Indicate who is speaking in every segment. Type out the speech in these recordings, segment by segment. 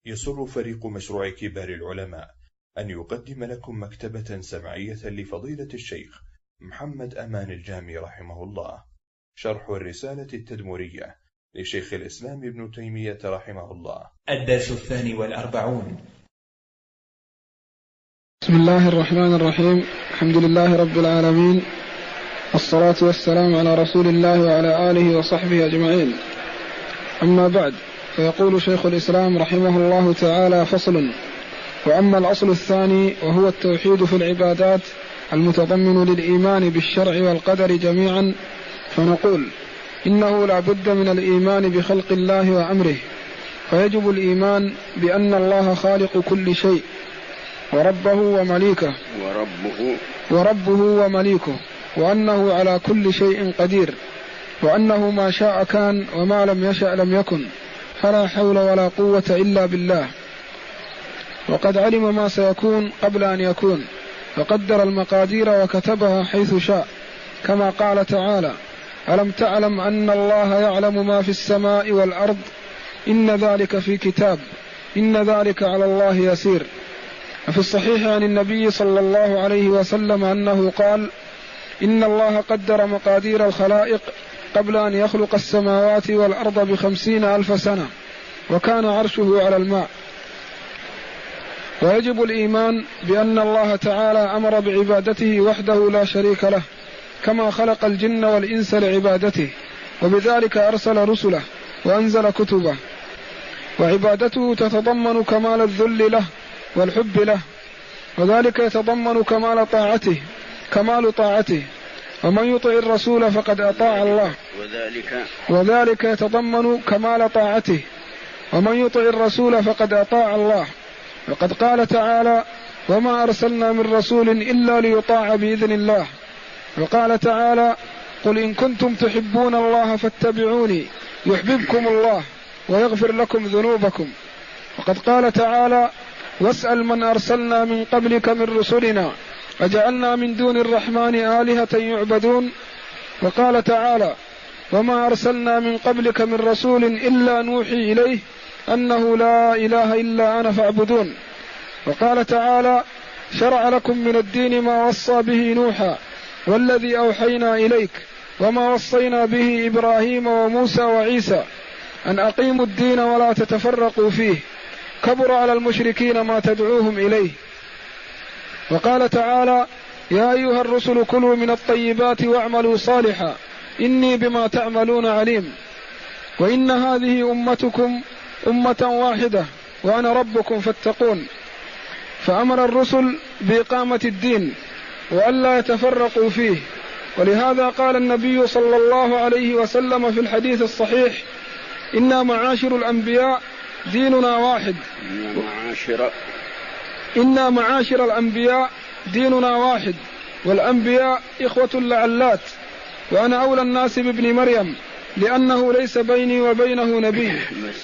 Speaker 1: يسر فريق مشروع كبار العلماء أن يقدم لكم مكتبة سمعية لفضيلة الشيخ محمد أمان الجامي رحمه الله، شرح الرسالة التدمرية لشيخ الإسلام ابن تيمية رحمه الله.
Speaker 2: الدرس 42.
Speaker 3: بسم الله الرحمن الرحيم. الحمد لله رب العالمين، والصلاة والسلام على رسول الله وعلى آله وصحبه أجمعين. أما بعد، فيقول شيخ الإسلام رحمه الله تعالى: فصل. وأما الأصل الثاني وهو التوحيد في العبادات المتضمن للإيمان بالشرع والقدر جميعا، فنقول إنه لا بد من الإيمان بخلق الله وأمره، فيجب الإيمان بأن الله خالق كل شيء وربه ومليكه، وأنه على كل شيء قدير، وأنه ما شاء كان وما لم يشأ لم يكن، فلا حول ولا قوة إلا بالله. وقد علم ما سيكون قبل أن يكون، فقدر المقادير وكتبها حيث شاء، كما قال تعالى: ألم تعلم أن الله يعلم ما في السماء والأرض، إن ذلك في كتاب، إن ذلك على الله يسير. وفي الصحيح عن النبي صلى الله عليه وسلم أنه قال: إن الله قدر مقادير الخلائق قبل أن يخلق السماوات والأرض ب50,000 سنة، وكان عرشه على الماء. ويجب الإيمان بأن الله تعالى أمر بعبادته وحده لا شريك له، كما خلق الجن والإنس لعبادته، وبذلك أرسل رسله وأنزل كتبه. وعبادته تتضمن كمال الذل له والحب له، وذلك يتضمن كمال طاعته. ومن يطع الرسول فقد أطاع الله، وذلك يتضمن كمال طاعته. ومن يطع الرسول فقد أطاع الله. وقد قال تعالى: وما أرسلنا من رسول إلا ليطاع بإذن الله. وقال تعالى: قل إن كنتم تحبون الله فاتبعوني يحببكم الله ويغفر لكم ذنوبكم. وقد قال تعالى: واسأل من أرسلنا من قبلك من رسلنا أجعلنا من دون الرحمن آلهة يعبدون. وقال تعالى: وما أرسلنا من قبلك من رسول إلا نوحي إليه أنه لا إله إلا أنا فاعبدون. وقال تعالى: شرع لكم من الدين ما وصى به نوحا والذي أوحينا إليك وما وصينا به إبراهيم وموسى وعيسى أن أقيموا الدين ولا تتفرقوا فيه، كبر على المشركين ما تدعوهم إليه. وقال تعالى: يا أيها الرسل كلوا من الطيبات واعملوا صالحا إني بما تعملون عليم. وإن هذه أمتكم أمة واحدة وأنا ربكم فاتقون. فأمر الرسل بإقامة الدين وألا يتفرقوا فيه. ولهذا قال النبي صلى الله عليه وسلم في الحديث الصحيح: إنا معاشر الأنبياء ديننا واحد. إنا معاشر الأنبياء ديننا واحد، والأنبياء إخوة لعلات، وأنا أولى الناس بابن مريم لأنه ليس بيني وبينه نبي.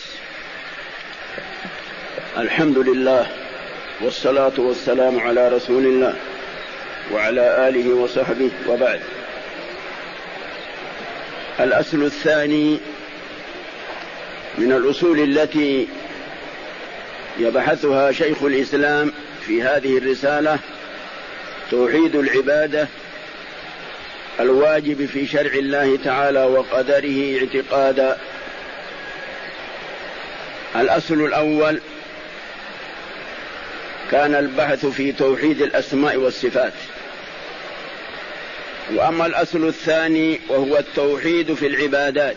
Speaker 4: الحمد لله، والصلاة والسلام على رسول الله وعلى آله وصحبه، وبعد. الأصل الثاني من الأصول التي يبحثها شيخ الإسلام في هذه الرسالة توحيد العبادة الواجب في شرع الله تعالى وقدره اعتقادا. الأصل الأول كان البحث في توحيد الأسماء والصفات. وأما الأصل الثاني وهو التوحيد في العبادات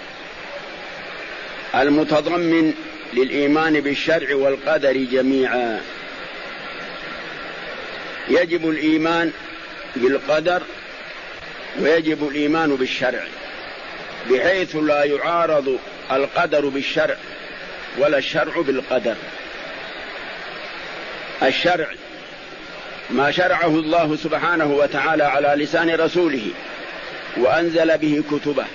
Speaker 4: المتضمن للإيمان بالشرع والقدر جميعا. يجب الإيمان بالقدر ويجب الإيمان بالشرع، بحيث لا يعارض القدر بالشرع ولا الشرع بالقدر. الشرع ما شرعه الله سبحانه وتعالى على لسان رسوله وأنزل به كتبه،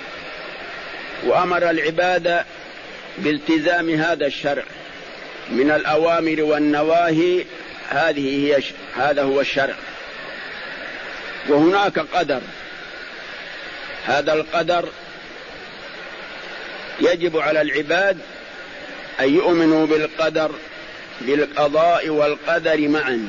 Speaker 4: وأمر العباد بالتزام هذا الشرع من الأوامر والنواهي. هذا هو الشرع. وهناك قدر، هذا القدر يجب على العباد أن يؤمنوا بالقضاء والقدر معا،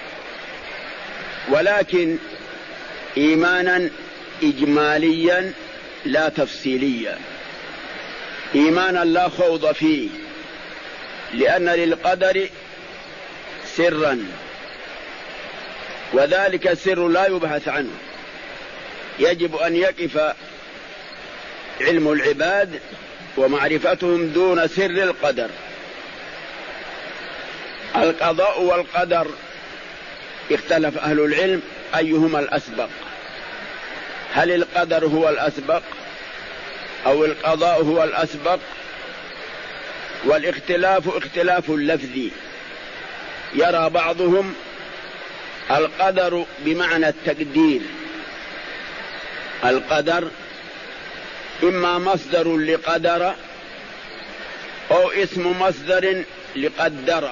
Speaker 4: ولكن إيمانا إجماليا لا تفصيليا، إيمانا لا خوض فيه، لأن للقدر سرا، وذلك السر لا يبحث عنه، يجب أن يقف علم العباد ومعرفتهم دون سر القدر. القضاء والقدر اختلف أهل العلم أيهما الأسبق، هل القدر هو الأسبق أو القضاء هو الأسبق؟ والاختلاف اختلاف لفظي، يرى بعضهم القدر بمعنى التقدير، القدر إما مصدر لقدر أو اسم مصدر لقدر،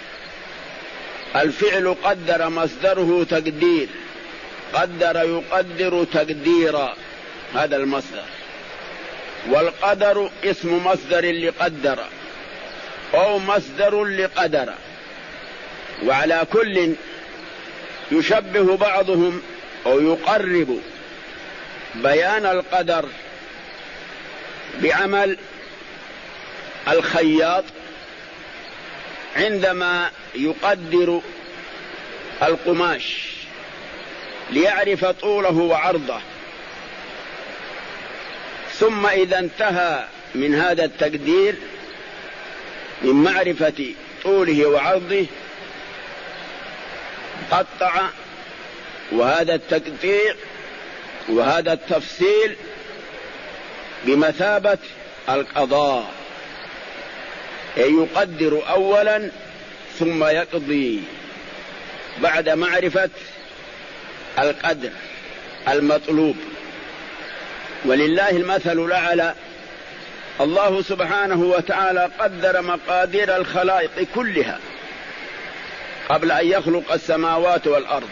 Speaker 4: الفعل قدر مصدره تقدير، قدر يقدر تقديرا، هذا المصدر، والقدر اسم مصدر لقدر أو مصدر لقدر. وعلى كل يشبه بعضهم أو يقرب بيان القدر بعمل الخياط عندما يقدر القماش ليعرف طوله وعرضه، ثم إذا انتهى من هذا التقدير من معرفة طوله وعرضه قطع، وهذا التقطيع وهذا التفصيل بمثابة القضاء، أي يقدر أولا ثم يقضي بعد معرفة القدر المطلوب. ولله المثل الأعلى، الله سبحانه وتعالى قدر مقادير الخلائق كلها قبل أن يخلق السماوات والأرض،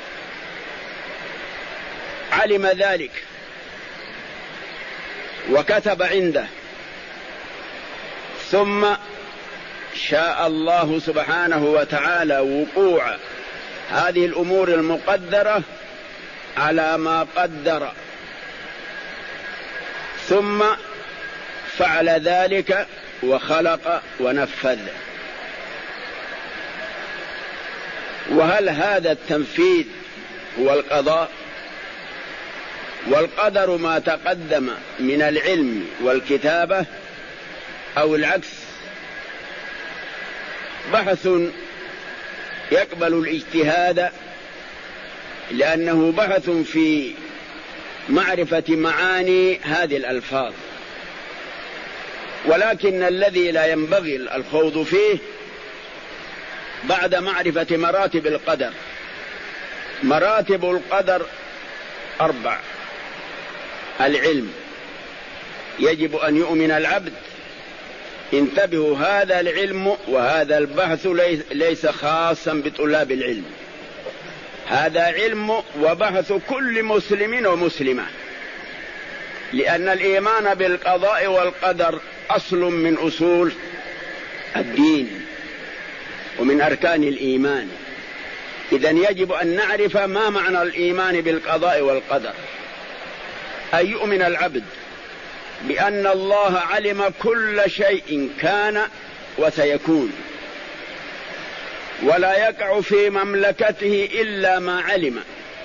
Speaker 4: علم ذلك وكتب عنده، ثم شاء الله سبحانه وتعالى وقوع هذه الأمور المقدرة على ما قدر، ثم فعل ذلك وخلق ونفذ. وهل هذا التنفيذ هو القضاء؟ والقدر ما تقدم من العلم والكتابة أو العكس؟ بحث يقبل الاجتهاد، لأنه بحث في معرفة معاني هذه الألفاظ، ولكن الذي لا ينبغي الخوض فيه بعد معرفة مراتب القدر. مراتب القدر 4: العلم، يجب أن يؤمن العبد، انتبهوا، هذا العلم وهذا البحث ليس خاصا بطلاب العلم، هذا علم وبحث كل مسلم ومسلمة، لأن الإيمان بالقضاء والقدر أصل من أصول الدين ومن أركان الإيمان. إذن يجب أن نعرف ما معنى الإيمان بالقضاء والقدر. أن يؤمن العبد بأن الله علم كل شيء كان وسيكون، ولا يقع في مملكته إلا ما علم،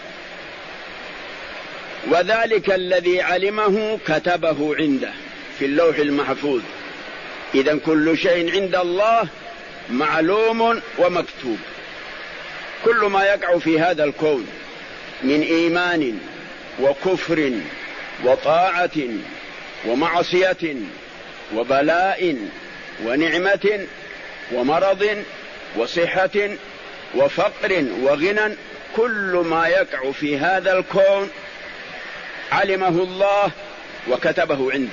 Speaker 4: وذلك الذي علمه كتبه عنده في اللوح المحفوظ. إذن كل شيء عند الله معلوم ومكتوب، كل ما يقع في هذا الكون من إيمان وكفر وطاعة ومعصية وبلاء ونعمة ومرض وصحة وفقر وغنى، كل ما يقع في هذا الكون علمه الله وكتبه عنده.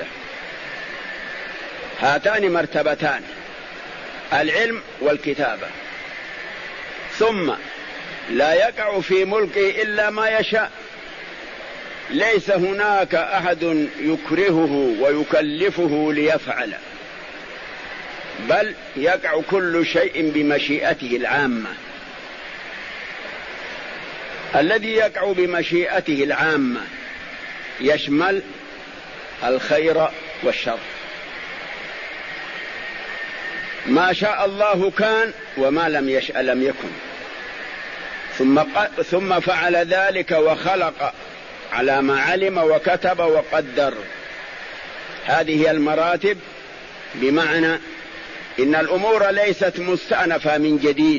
Speaker 4: هاتان مرتبتان، العلم والكتابة. ثم لا يقع في ملكه إلا ما يشاء، ليس هناك أحد يكرهه ويكلفه ليفعل، بل يقع كل شيء بمشيئته العامة. الذي يقع بمشيئته العامة يشمل الخير والشر. ما شاء الله كان وما لم يشأ لم يكن، ثم فعل ذلك وخلق على ما علم وكتب وقدر. هذه هي المراتب، بمعنى إن الأمور ليست مستأنفة من جديد،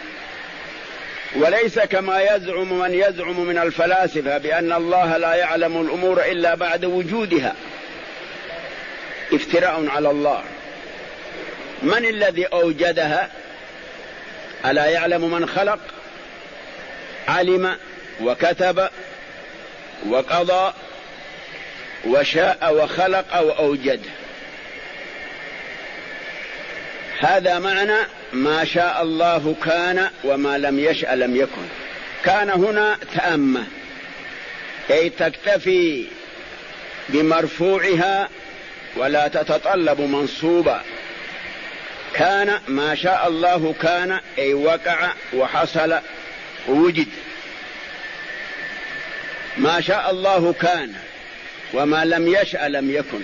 Speaker 4: وليس كما يزعم من يزعم من الفلاسفة بأن الله لا يعلم الأمور إلا بعد وجودها، افتراء على الله. من الذي أوجدها؟ ألا يعلم من خلق؟ علم وكتب وقضى وشاء وخلق وأوجد. هذا معنى ما شاء الله كان وما لم يشأ لم يكن. كان هنا تامة، أي تكتفي بمرفوعها ولا تتطلب منصوبا. كان ما شاء الله كان، أي وقع وحصل ووجد. ما شاء الله كان وما لم يشأ لم يكن.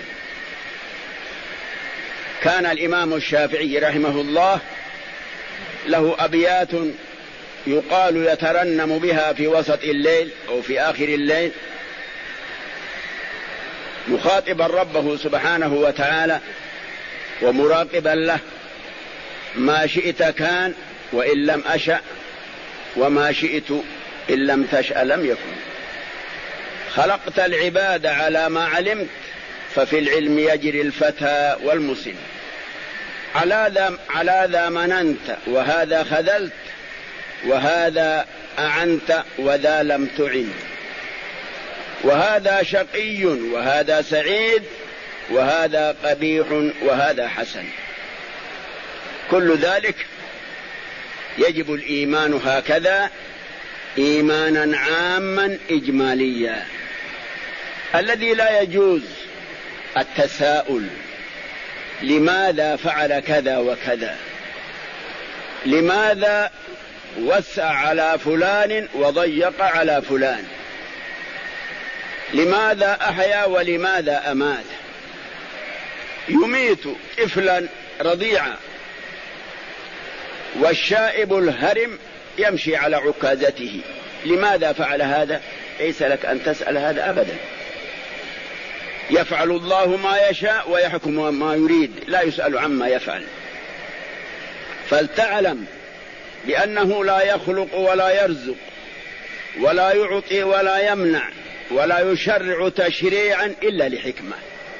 Speaker 4: كان الإمام الشافعي رحمه الله له أبيات يقال يترنم بها في وسط الليل أو في آخر الليل، مخاطبا ربه سبحانه وتعالى ومراقبا له: ما شئت كان وإن لم أشأ، وما شئت إن لم تشأ لم يكن. خلقت العباد على ما علمت، ففي العلم يجري الفتى والمسن. على ذا مننت وهذا خذلت، وهذا أعنت وذا لم تعن، وهذا شقي وهذا سعيد، وهذا قبيح وهذا حسن. كل ذلك يجب الإيمان هكذا إيمانا عاما إجماليا، الذي لا يجوز التساؤل: لماذا فعل كذا وكذا؟ لماذا وسع على فلان وضيق على فلان؟ لماذا أحيا ولماذا أمات؟ يميت طفلا رضيعا والشائب الهرم يمشي على عكازته. لماذا فعل هذا؟ ليس لك أن تسأل هذا أبدا. يفعل الله ما يشاء ويحكم ما يريد، لا يسأل عما يفعل. فلتعلم بأنه لا يخلق ولا يرزق ولا يعطي ولا يمنع ولا يشرع تشريعا إلا لحكمة.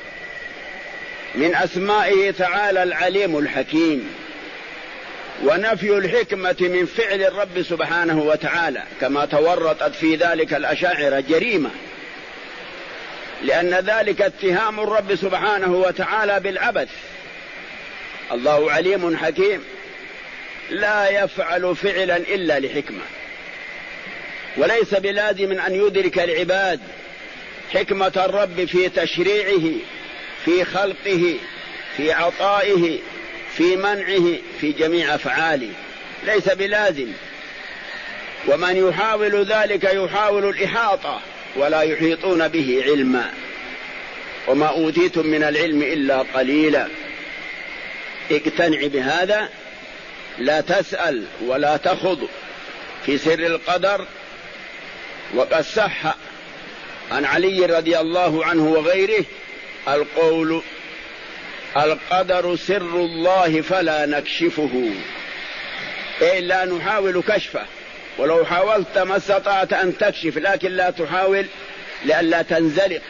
Speaker 4: من أسمائه تعالى العليم الحكيم، ونفي الحكمة من فعل الرب سبحانه وتعالى كما تورطت في ذلك الأشاعرة جريمة، لأن ذلك اتهام الرب سبحانه وتعالى بالعبث. الله عليم حكيم لا يفعل فعلا إلا لحكمة، وليس بلازم أن يدرك العباد حكمة الرب في تشريعه، في خلقه، في عطائه، في منعه، في جميع أفعاله، ليس بلازم. ومن يحاول ذلك يحاول الإحاطة ولا يحيطون به علما، وما أوتيتم من العلم إلا قليلا. اقتنع بهذا، لا تسأل ولا تخض في سر القدر. وقد صح عن علي رضي الله عنه وغيره القول: القدر سر الله فلا نكشفه، أي لا نحاول كشفه، ولو حاولت ما استطعت أن تكشف، لكن لا تحاول لئلا تنزلق.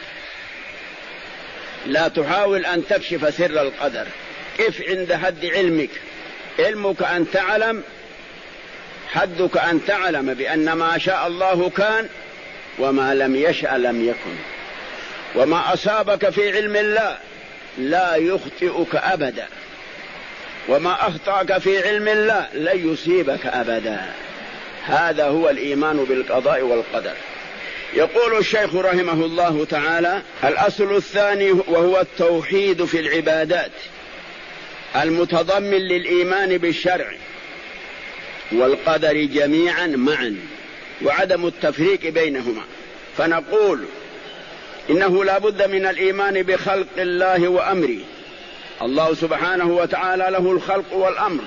Speaker 4: لا تحاول أن تكشف سر القدر. قف عند حد علمك. علمك أن تعلم، حدك أن تعلم بأن ما شاء الله كان وما لم يشأ لم يكن. وما أصابك في علم الله لا يخطئك أبدا، وما أخطأك في علم الله لن يصيبك أبدا. هذا هو الإيمان بالقضاء والقدر. يقول الشيخ رحمه الله تعالى: الأصل الثاني وهو التوحيد في العبادات. المتضمن للإيمان بالشرع والقدر جميعا معا، وعدم التفريق بينهما. فنقول إنه لا بد من الإيمان بخلق الله وأمره. الله سبحانه وتعالى له الخلق والأمر،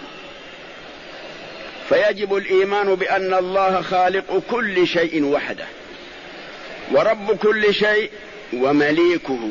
Speaker 4: فيجب الإيمان بأن الله خالق كل شيء وحده، ورب كل شيء ومليكه،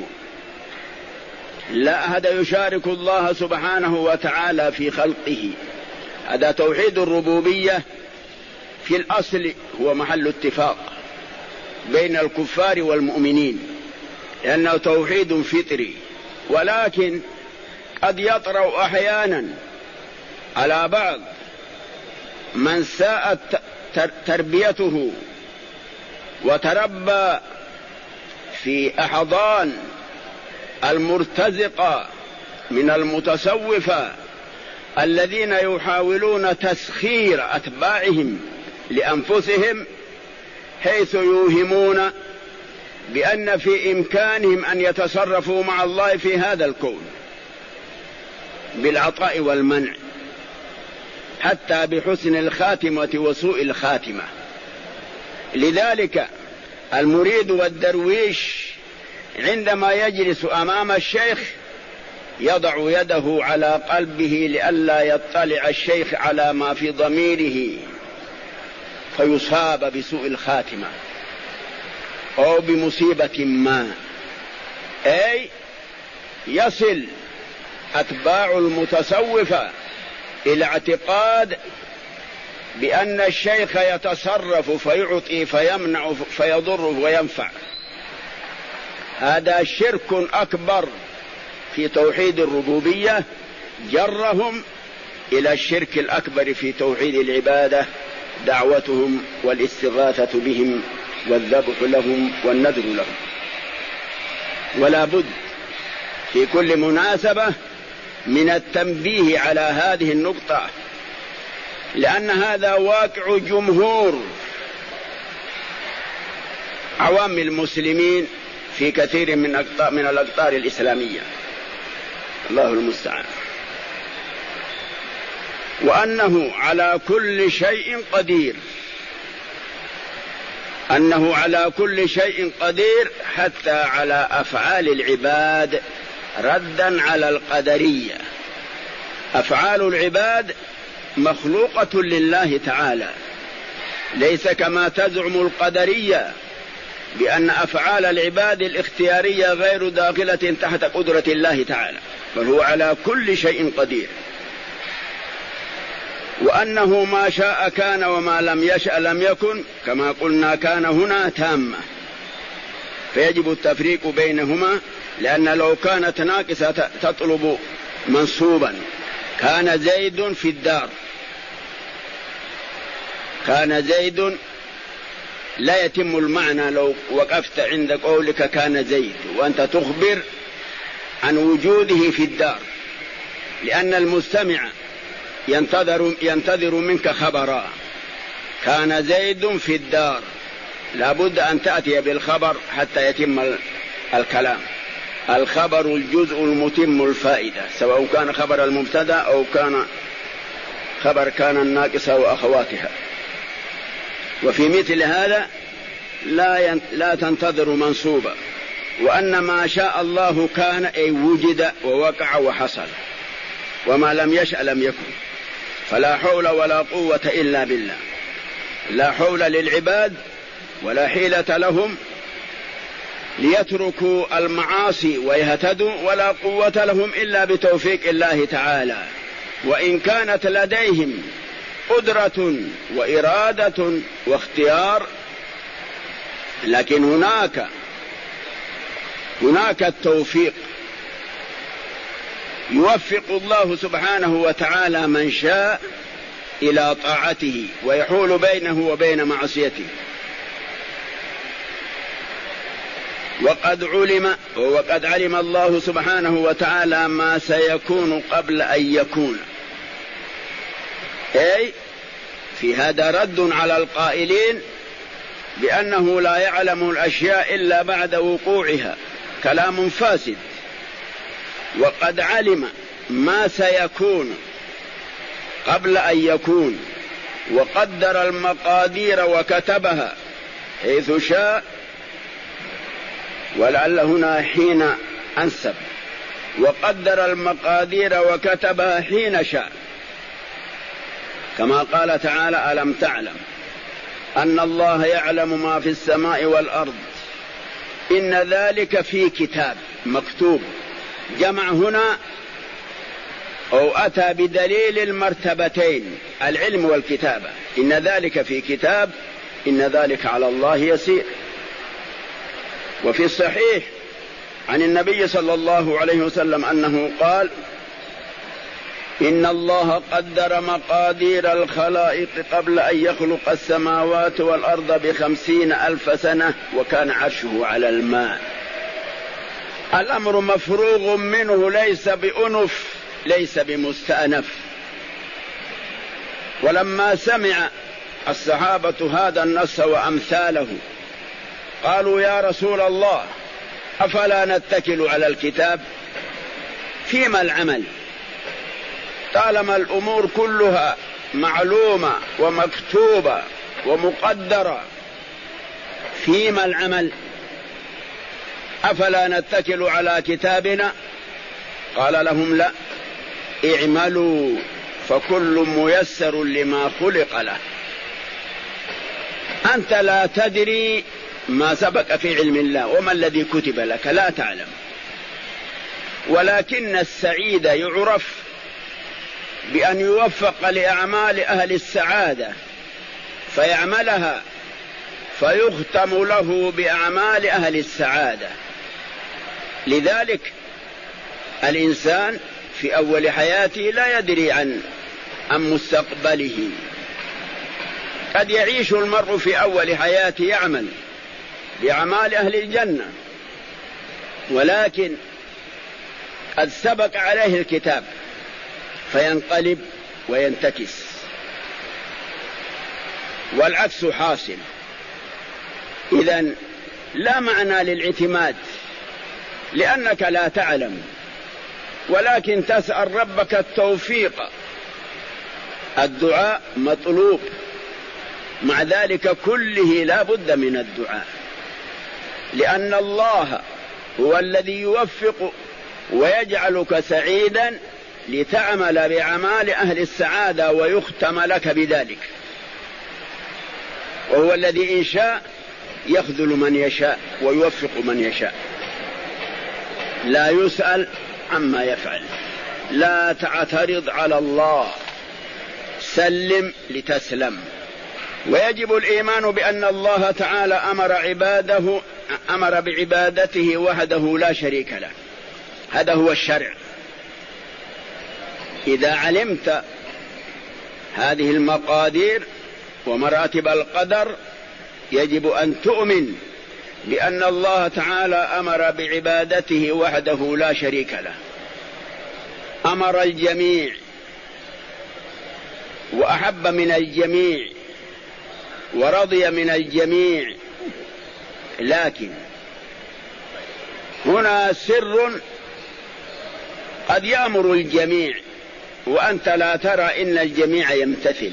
Speaker 4: لا أحد يشارك الله سبحانه وتعالى في خلقه. هذا توحيد الربوبية في الأصل هو محل اتفاق بين الكفار والمؤمنين، لأنه توحيد فطري، ولكن قد يطرأ أحيانا على بعض من ساءت تربيته وتربى في أحضان المرتزقة من المتصوفة الذين يحاولون تسخير أتباعهم لأنفسهم، حيث يوهمون بأن في إمكانهم أن يتصرفوا مع الله في هذا الكون بالعطاء والمنع، حتى بحسن الخاتمة وسوء الخاتمة. لذلك المريد والدرويش عندما يجلس أمام الشيخ يضع يده على قلبه لئلا يطلع الشيخ على ما في ضميره فيصاب بسوء الخاتمة أو بمصيبة ما، أي يصل أتباع المتصوفة إلى اعتقاد بأن الشيخ يتصرف فيعطي فيمنع فيضر وينفع. هذا شرك أكبر في توحيد الربوبية، جرهم إلى الشرك الأكبر في توحيد العبادة، دعوتهم والاستغاثة بهم والذبح لهم والنذر لهم. ولا بد في كل مناسبة من التنبيه على هذه النقطة، لأن هذا واقع جمهور عوام المسلمين في كثير من الأقطار الإسلامية، الله المستعان. وأنه على كل شيء قدير، أنه على كل شيء قدير حتى على أفعال العباد، ردا على القدرية. أفعال العباد مخلوقة لله تعالى، ليس كما تزعم القدرية بأن أفعال العباد الاختيارية غير داخلة تحت قدرة الله تعالى، بل هو على كل شيء قدير. وأنه ما شاء كان وما لم يشأ لم يكن، كما قلنا كان هنا تامة، فيجب التفريق بينهما، لأن لو كانت ناقصة تطلب منصوبا كان زيد في الدار، كان زيد لا يتم المعنى لو وقفت عند قولك كان زيد وأنت تخبر عن وجوده في الدار، لأن المستمع ينتظر منك خبرا. كان زيد في الدار، لابد أن تأتي بالخبر حتى يتم الكلام. الخبر الجزء المتم الفائدة، سواء كان خبر المبتدأ أو كان خبر كان الناقصة وأخواتها. وفي مثل هذا لا تنتظر منصوبا. وأن ما شاء الله كان، أي وجد ووقع وحصل، وما لم يشأ لم يكن. فلا حول ولا قوة إلا بالله، لا حول للعباد ولا حيلة لهم ليتركوا المعاصي ويهتدوا، ولا قوة لهم إلا بتوفيق الله تعالى. وإن كانت لديهم قدرة وإرادة واختيار، لكن هناك التوفيق، يوفق الله سبحانه وتعالى من شاء إلى طاعته ويحول بينه وبين معصيته. وقد علم الله سبحانه وتعالى ما سيكون قبل أن يكون، أي في هذا رد على القائلين بأنه لا يعلم الأشياء إلا بعد وقوعها، كلام فاسد. وقد علم ما سيكون قبل أن يكون، وقدر المقادير وكتبها حيث شاء، ولعل هنا حين أنسب، وقدر المقادير وكتبها حين شاء، كما قال تعالى: ألم تعلم أن الله يعلم ما في السماء والأرض إن ذلك في كتاب مكتوب. جمع هنا أو أتى بدليل المرتبتين، العلم والكتابة. إن ذلك في كتاب، إن ذلك على الله يسير. وفي الصحيح عن النبي صلى الله عليه وسلم أنه قال: إن الله قدر مقادير الخلائق قبل أن يخلق السماوات والأرض 50,000 سنة، وكان عرشه على الماء. الأمر مفروغ منه، ليس بأنف، ليس بمستأنف. ولما سمع الصحابة هذا النص وأمثاله قالوا: يا رسول الله، أفلا نتكل على الكتاب؟ فيما العمل؟ طالما الأمور كلها معلومة ومكتوبة ومقدرة، فيما العمل؟ أفلا نتكل على كتابنا؟ قال لهم: لا، اعملوا فكل ميسر لما خلق له. أنت لا تدري ما سبق في علم الله وما الذي كتب لك، لا تعلم. ولكن السعيد يعرف بأن يوفق لأعمال أهل السعادة فيعملها، فيختم له بأعمال أهل السعادة. لذلك الإنسان في أول حياته لا يدري عن مستقبله. قد يعيش المرء في أول حياته يعمل بأعمال أهل الجنة، ولكن قد سبق عليه الكتاب فينقلب وينتكس، والعكس حاصل. إذن لا معنى للاعتماد، لأنك لا تعلم، ولكن تسأل ربك التوفيق. الدعاء مطلوب، مع ذلك كله لا بد من الدعاء، لأن الله هو الذي يوفق ويجعلك سعيدا لتعمل بأعمال أهل السعادة ويختم لك بذلك. وهو الذي إن شاء يخذل من يشاء ويوفق من يشاء، لا يسأل عما يفعل. لا تعترض على الله، سلم لتسلم. ويجب الإيمان بأن الله تعالى أمر بعبادته وحده لا شريك له. هذا هو الشرع. إذا علمت هذه المقادير ومراتب القدر يجب أن تؤمن بأن الله تعالى أمر بعبادته وحده لا شريك له. أمر الجميع وأحب من الجميع ورضي من الجميع، لكن هنا سر قد يأمر الجميع وأنت لا ترى إن الجميع يمتثل.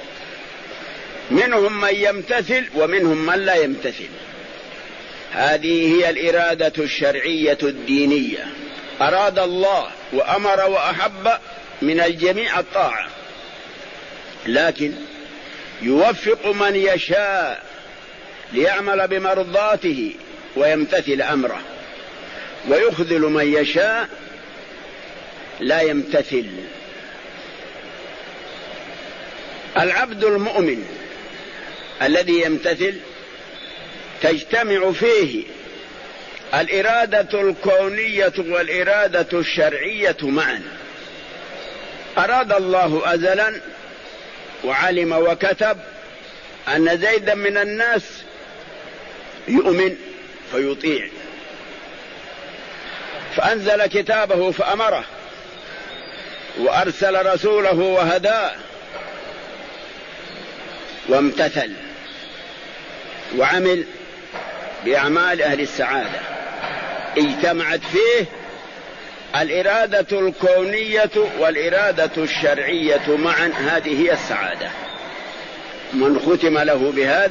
Speaker 4: منهم من يمتثل ومنهم من لا يمتثل. هذه هي الإرادة الشرعية الدينية. أراد الله وأمر وأحب من الجميع الطاعة، لكن يوفق من يشاء ليعمل بمرضاته ويمتثل أمره، ويخذل من يشاء لا يمتثل. العبد المؤمن الذي يمتثل تجتمع فيه الإرادة الكونية والإرادة الشرعية معا. أراد الله أزلا وعلم وكتب أن زيدا من الناس يؤمن فيطيع، فأنزل كتابه فأمره وأرسل رسوله وهداه وامتثل وعمل بأعمال أهل السعادة. اجتمعت فيه الإرادة الكونية والإرادة الشرعية معا، هذه هي السعادة. من ختم له بهذا